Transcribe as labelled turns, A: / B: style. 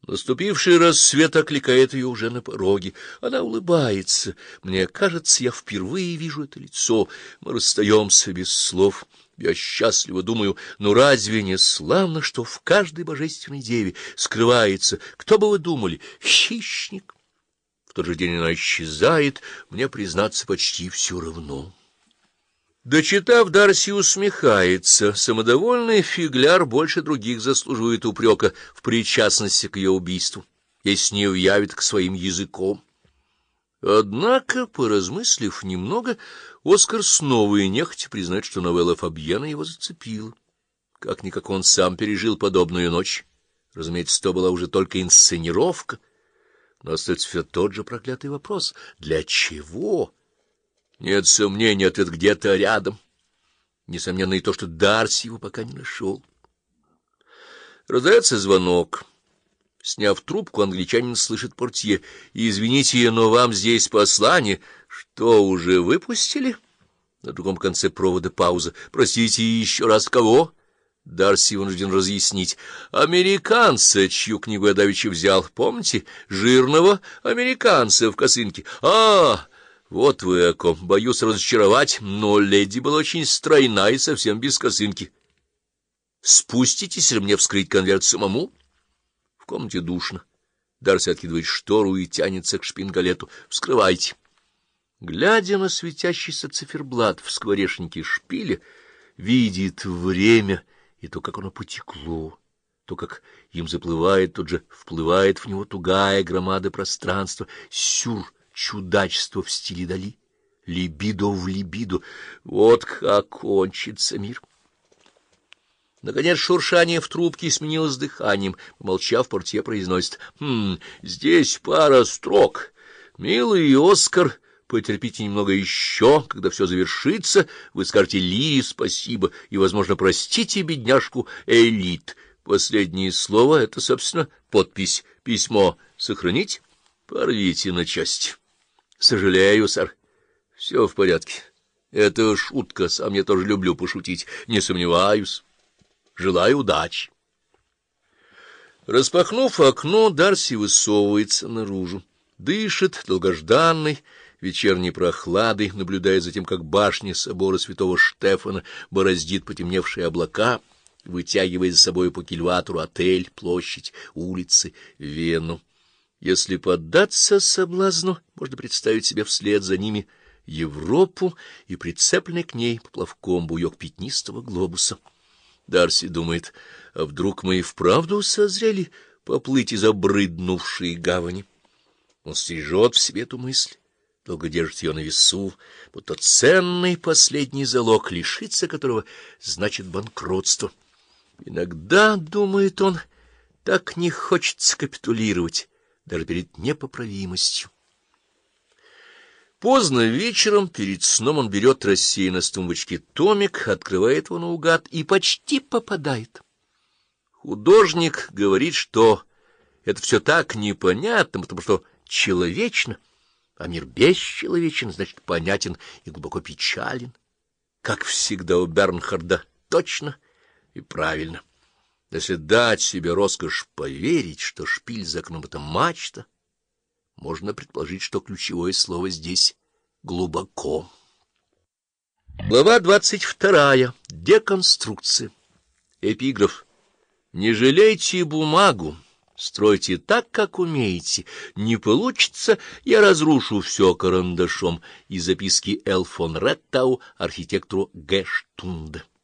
A: Наступивший рассвет окликает ее уже на пороге. Она улыбается. Мне кажется, я впервые вижу это лицо. Мы расстаемся без слов. Я счастливо думаю, ну разве не славно, что в каждой божественной деве скрывается, кто бы вы думали, хищник? В тот же день она исчезает, мне, признаться, почти все равно. Дочитав, Дарси усмехается. Самодовольный фигляр больше других заслуживает упрека в причастности к ее убийству, если не уявит к своим языком. Однако, поразмыслив немного, Оскар снова и нехотя признает, что новелла Фабьена его зацепила. Как-никак он сам пережил подобную ночь. Разумеется, то была уже только инсценировка. Но остается все тот же проклятый вопрос: для чего? Нет сомнений, ответ где-то рядом. Несомненно и то, что Дарси его пока не нашел. Раздается звонок. Сняв трубку, англичанин слышит портье: «Извините, но вам здесь послание». «Что, уже выпустили?» На другом конце провода пауза. «Простите, еще раз кого?» Дарси вынужден разъяснить. «Американца, чью книгу я давеча взял. Помните? Жирного американца в косынке. Вот вы о ком. Боюсь разочаровать, но леди была очень стройна и совсем без косынки. Спуститесь ли мне вскрыть конверт самому?» В комнате душно. Дарси откидывает штору и тянется к шпингалету. «Вскрывайте». Глядя на светящийся циферблат в скворечнике шпиля, видит время и то, как оно потекло, то, как им заплывает, тут же вплывает в него тугая громада пространства, чудачество в стиле Дали, либидо в либидо. Вот как кончится мир. Наконец шуршание в трубке сменилось дыханием. Помолчав, портье произносит: здесь пара строк. Милый Оскар, потерпите немного еще. Когда все завершится, вы скажете Лире спасибо и, возможно, простите бедняжку Элит. Последнее слово — это, собственно, подпись. Письмо сохранить? Порвите на части. Сожалею, сэр. Все в порядке. Это шутка, сам я тоже люблю пошутить. Не сомневаюсь. Желаю удачи. Распахнув окно, Дарси высовывается наружу. Дышит долгожданной вечерней прохладой, наблюдая за тем, как башня собора святого Штефана бороздит потемневшие облака, вытягивая за собой по кильватору отель, площадь, улицы, Вену. Если поддаться соблазну, можно представить себе вслед за ними Европу и прицепленный к ней поплавком буёк пятнистого глобуса. Дарси думает, а вдруг мы и вправду созрели поплыть из обрыднувшей гавани? Он стережет в себе эту мысль, долго держит ее на весу, будто ценный последний залог, лишиться которого значит банкротство. Иногда, думает он, так не хочется капитулировать, даже перед непоправимостью. Поздно вечером, перед сном, он берет рассеянно с тумбочки томик, открывает его наугад и почти попадает. Художник говорит, что это все так непонятно, потому что человечно, а мир бесчеловечен, значит, понятен и глубоко печален. Как всегда у Бернхарда, точно и правильно. Если дать себе роскошь поверить, что шпиль за окном — это мачта, можно предположить, что ключевое слово здесь — глубоко. Глава 22. Деконструкция. Эпиграф. Не жалейте бумагу, стройте так, как умеете. Не получится, я разрушу все карандашом. Из записки Л. фон Реттау архитектору Г. Штунда.